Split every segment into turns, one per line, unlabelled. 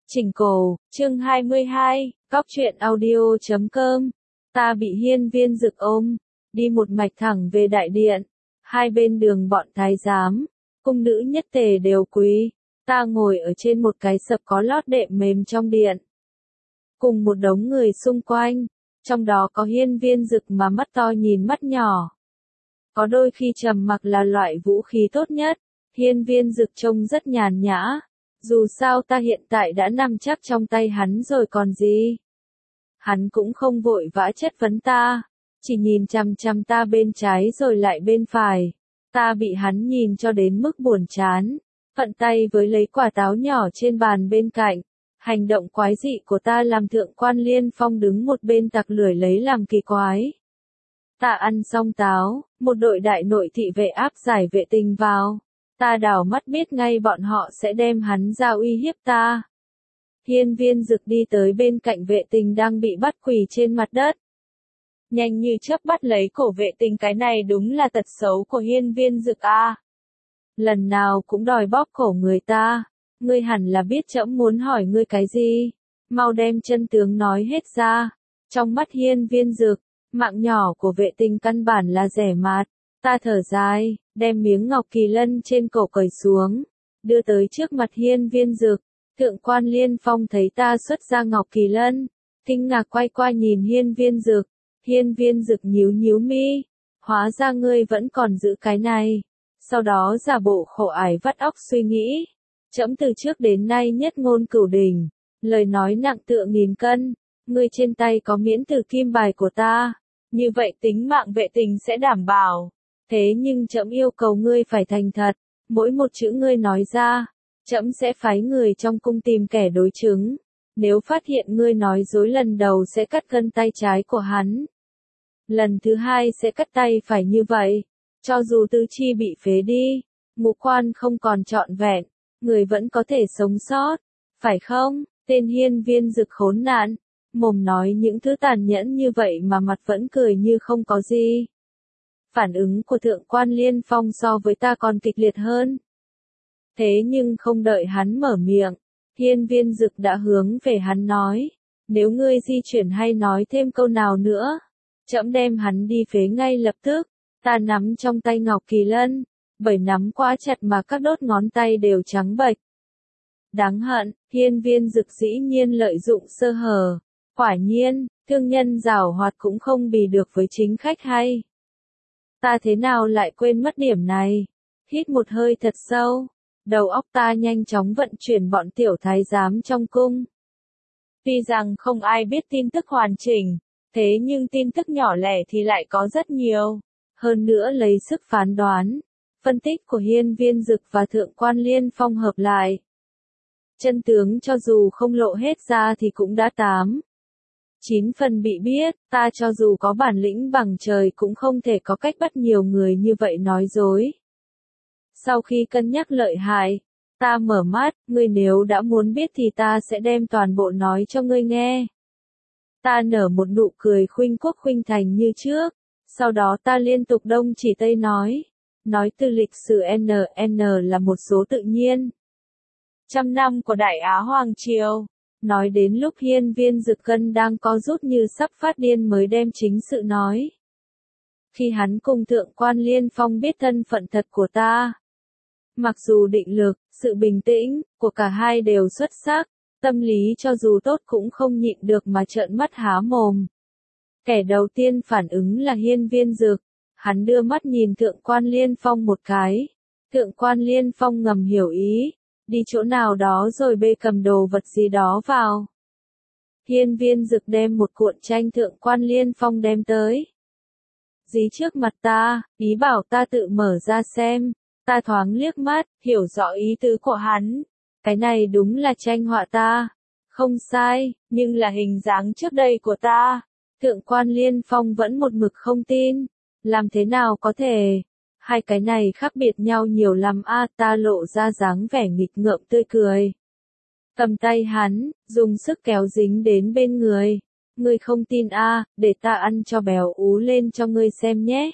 Chỉnh cổ, chương 22, Cóc truyện audio.com. Ta bị hiên viên dực ôm, đi một mạch thẳng về đại điện. Hai bên đường bọn thái giám, cung nữ nhất tề đều quỳ. Ta ngồi ở trên một cái sập có lót đệm mềm trong điện. Cùng một đống người xung quanh, trong đó có hiên viên dực mà mắt to nhìn mắt nhỏ. Có đôi khi trầm mặc là loại vũ khí tốt nhất. Hiên viên dực trông rất nhàn nhã. Dù sao ta hiện tại đã nằm chắc trong tay hắn rồi còn gì. Hắn cũng không vội vã chất vấn ta, chỉ nhìn chằm chằm ta bên trái rồi lại bên phải. Ta bị hắn nhìn cho đến mức buồn chán, phận tay với lấy quả táo nhỏ trên bàn bên cạnh. Hành động quái dị của ta làm Thượng quan Liên Phong đứng một bên tặc lưỡi lấy làm kỳ quái. Ta ăn xong táo, một đội đại nội thị vệ áp giải vệ tình vào. Ta đảo mắt biết ngay bọn họ sẽ đem hắn ra uy hiếp ta. Hiên viên dực đi tới bên cạnh vệ tình đang bị bắt quỳ trên mặt đất. Nhanh như chớp bắt lấy cổ vệ tình, cái này đúng là tật xấu của hiên viên dực a. Lần nào cũng đòi bóp cổ người ta. Ngươi hẳn là biết trẫm muốn hỏi ngươi cái gì. Mau đem chân tướng nói hết ra. Trong mắt hiên viên dực, mạng nhỏ của vệ tình căn bản là rẻ mạt. Ta thở dài, đem miếng ngọc kỳ lân trên cổ cởi xuống, đưa tới trước mặt hiên viên dực. Thượng quan Liên Phong thấy ta xuất ra ngọc kỳ lân, kinh ngạc quay qua nhìn hiên viên dực. Hiên viên dực nhíu nhíu mi, hóa ra ngươi vẫn còn giữ cái này. Sau đó giả bộ khổ ải vắt óc suy nghĩ. Trẫm từ trước đến nay nhất ngôn cửu đỉnh, lời nói nặng tựa nghìn cân. Ngươi trên tay có miễn tử kim bài của ta, như vậy tính mạng vệ tình sẽ đảm bảo. Thế nhưng trẫm yêu cầu ngươi phải thành thật, mỗi một chữ ngươi nói ra, trẫm sẽ phái người trong cung tìm kẻ đối chứng. Nếu phát hiện ngươi nói dối lần đầu sẽ cắt gân tay trái của hắn. Lần thứ hai sẽ cắt tay phải như vậy. Cho dù tứ chi bị phế đi, ngũ quan không còn trọn vẹn, người vẫn có thể sống sót. Phải không? Tên hiên viên dực khốn nạn, mồm nói những thứ tàn nhẫn như vậy mà mặt vẫn cười như không có gì. Phản ứng của Thượng quan Liên Phong so với ta còn kịch liệt hơn. Thế nhưng không đợi hắn mở miệng, hiên viên dực đã hướng về hắn nói, nếu ngươi di chuyển hay nói thêm câu nào nữa, trẫm đem hắn đi phế ngay lập tức. Ta nắm trong tay ngọc kỳ lân, bởi nắm quá chặt mà các đốt ngón tay đều trắng bệch. Đáng hận, hiên viên dực dĩ nhiên lợi dụng sơ hở. Quả nhiên, thương nhân giảo hoạt cũng không bì được với chính khách hay. Ta thế nào lại quên mất điểm này? Hít một hơi thật sâu, đầu óc ta nhanh chóng vận chuyển bọn tiểu thái giám trong cung. Tuy rằng không ai biết tin tức hoàn chỉnh, thế nhưng tin tức nhỏ lẻ thì lại có rất nhiều. Hơn nữa lấy sức phán đoán, phân tích của hiên viên dực và Thượng quan Liên Phong hợp lại. Chân tướng cho dù không lộ hết ra thì cũng đã 9 phần bị biết. Ta cho dù có bản lĩnh bằng trời cũng không thể có cách bắt nhiều người như vậy nói dối. Sau khi cân nhắc lợi hại, ta mở mắt, ngươi nếu đã muốn biết thì ta sẽ đem toàn bộ nói cho ngươi nghe. Ta nở một nụ cười khuynh quốc khuynh thành như trước, sau đó ta liên tục đông chỉ tây nói từ lịch sử NN là một số tự nhiên. 100 năm của Đại Á Hoàng Triều. Nói đến lúc hiên viên dực cân đang co rút như sắp phát điên mới đem chính sự nói. Khi hắn cùng Thượng quan Liên Phong biết thân phận thật của ta. Mặc dù định lực, sự bình tĩnh của cả hai đều xuất sắc, tâm lý cho dù tốt cũng không nhịn được mà trợn mắt há mồm. Kẻ đầu tiên phản ứng là hiên viên dực. Hắn đưa mắt nhìn Thượng quan Liên Phong một cái. Thượng quan Liên Phong ngầm hiểu ý. Đi chỗ nào đó rồi bê cầm đồ vật gì đó vào. Hiên viên dực đem một cuộn tranh Thượng quan Liên Phong đem tới. Dí trước mặt ta, ý bảo ta tự mở ra xem. Ta thoáng liếc mắt, hiểu rõ ý tứ của hắn. Cái này đúng là tranh họa ta. Không sai, nhưng là hình dáng trước đây của ta. Thượng quan Liên Phong vẫn một mực không tin. Làm thế nào có thể? Hai cái này khác biệt nhau nhiều lắm a. Ta lộ ra dáng vẻ nghịch ngợm tươi cười. Cầm tay hắn, dùng sức kéo dính đến bên người. Ngươi không tin a, để ta ăn cho béo ú lên cho ngươi xem nhé.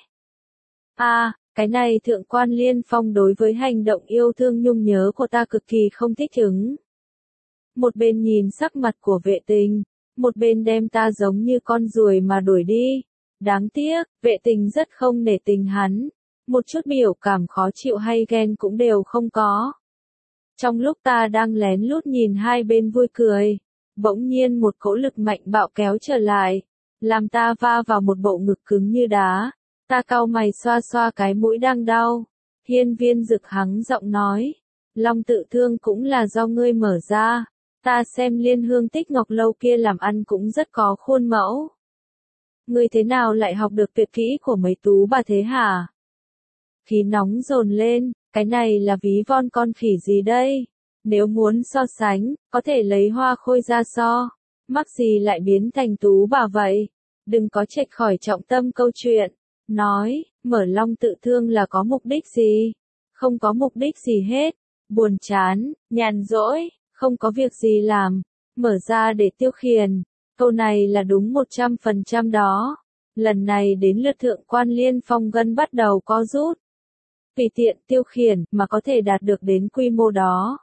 Cái này Thượng quan Liên Phong đối với hành động yêu thương nhung nhớ của ta cực kỳ không thích ứng. một bên nhìn sắc mặt của Vệ Tình, một bên đem ta giống như con ruồi mà đuổi đi. Đáng tiếc, Vệ Tình rất không nể tình hắn, một chút biểu cảm khó chịu hay ghen cũng đều không có. Trong lúc ta đang lén lút nhìn hai bên vui cười, bỗng nhiên một cỗ lực mạnh bạo kéo trở lại, làm ta va vào một bộ ngực cứng như đá. Ta cau mày xoa xoa cái mũi đang đau. Hiên Viên Dực hắng giọng nói, Long Tự Thương cũng là do ngươi mở ra, ta xem Liên Hương Tích Ngọc lâu kia làm ăn cũng rất có khuôn mẫu. Ngươi thế nào lại học được tuyệt kỹ của mấy tú bà thế hả? Khí nóng dồn lên, cái này là ví von con khỉ gì đây? Nếu muốn so sánh, có thể lấy Hoa Khôi ra so, mắc gì lại biến thành tú bà vậy? Đừng có chệch khỏi trọng tâm câu chuyện. Nói, mở Long Tự Thương là có mục đích gì? Không có mục đích gì hết. Buồn chán, nhàn rỗi, không có việc gì làm. Mở ra để tiêu khiển. Câu này là đúng 100% đó. Lần này đến lượt Thượng quan Liên Phong gân bắt đầu co rút. Tùy tiện tiêu khiển mà có thể đạt được đến quy mô đó.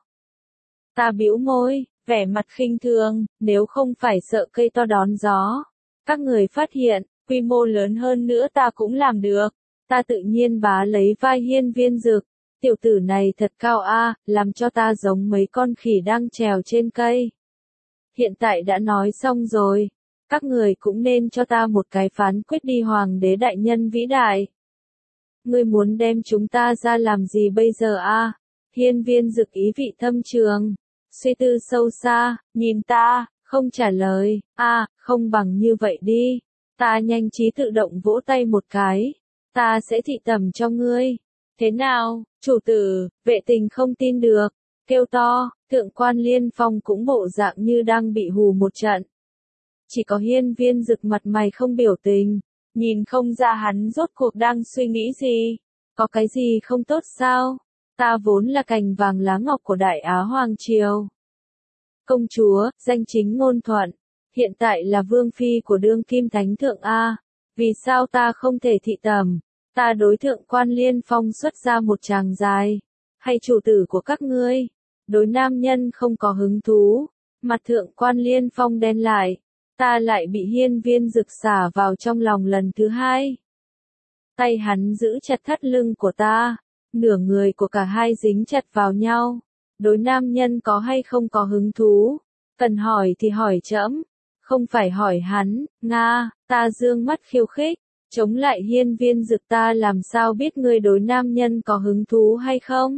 Ta bĩu môi, vẻ mặt khinh thường, nếu không phải sợ cây to đón gió. Các người phát hiện, quy mô lớn hơn nữa ta cũng làm được. Ta tự nhiên bá lấy vai Hiên Viên Dực. Tiểu tử này thật cao a, làm cho ta giống mấy con khỉ đang trèo trên cây. Hiện tại đã nói xong rồi. Các người cũng nên cho ta một cái phán quyết đi Hoàng đế đại nhân vĩ đại. Ngươi muốn đem chúng ta ra làm gì bây giờ a? Hiên Viên Dực ý vị thâm trường. Suy tư sâu xa, nhìn ta, không trả lời. Không bằng như vậy đi. Ta nhanh trí tự động vỗ tay một cái. Ta sẽ thị tẩm cho ngươi. Thế nào, chủ tử? Vệ Tình không tin được. Kêu to, Thượng quan Liên Phong cũng bộ dạng như đang bị hù một trận. Chỉ có Hiên Viên Dực mặt mày không biểu tình. Nhìn không ra hắn rốt cuộc đang suy nghĩ gì. Có cái gì không tốt sao? Ta vốn là cành vàng lá ngọc của Đại Á Hoàng Triều. Công chúa, danh chính ngôn thuận. Hiện tại là vương phi của đương kim thánh thượng A. Vì sao ta không thể thị tẩm? Ta đối Thượng quan Liên Phong xuất ra một tràng dài. Hay chủ tử của các ngươi? Đối nam nhân không có hứng thú. Mặt Thượng quan Liên Phong đen lại. Ta lại bị Hiên Viên Dực xả vào trong lòng lần thứ hai. Tay hắn giữ chặt thắt lưng của ta. Nửa người của cả hai dính chặt vào nhau. Đối nam nhân có hay không có hứng thú? Cần hỏi thì hỏi trẫm. Không phải hỏi hắn. Nga, ta dương mắt khiêu khích. Chống lại Hiên Viên Dực, ta làm sao biết ngươi đối nam nhân có hứng thú hay không?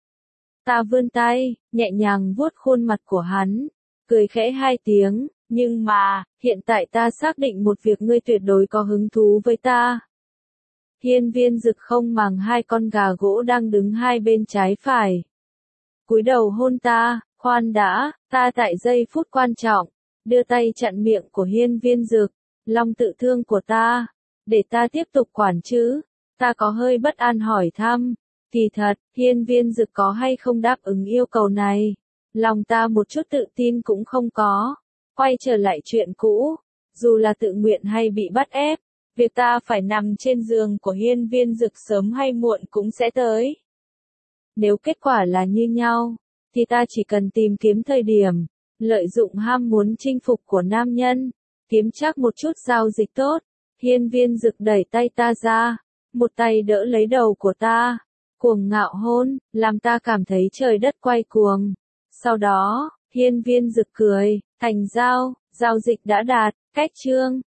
Ta vươn tay, nhẹ nhàng vuốt khuôn mặt của hắn. Cười khẽ hai tiếng. Nhưng mà, hiện tại ta xác định một việc, ngươi tuyệt đối có hứng thú với ta. Hiên Viên Dực không màng hai con gà gỗ đang đứng hai bên trái phải. Cúi đầu hôn ta, khoan đã, ta tại giây phút quan trọng, đưa tay chặn miệng của Hiên Viên Dực. Long Tự Thương của ta, để ta tiếp tục quản chứ. Ta có hơi bất an hỏi thăm. Kỳ thật, Hiên Viên Dực có hay không đáp ứng yêu cầu này? Lòng ta một chút tự tin cũng không có. Quay trở lại chuyện cũ, dù là tự nguyện hay bị bắt ép, việc ta phải nằm trên giường của Hiên Viên Dực sớm hay muộn cũng sẽ tới. Nếu kết quả là như nhau, thì ta chỉ cần tìm kiếm thời điểm, lợi dụng ham muốn chinh phục của nam nhân, kiếm chắc một chút giao dịch tốt. Hiên Viên Dực đẩy tay ta ra, một tay đỡ lấy đầu của ta, cuồng ngạo hôn, làm ta cảm thấy trời đất quay cuồng. Sau đó, Hiên Viên Dực cười, thành giao dịch đã đạt, cách chương.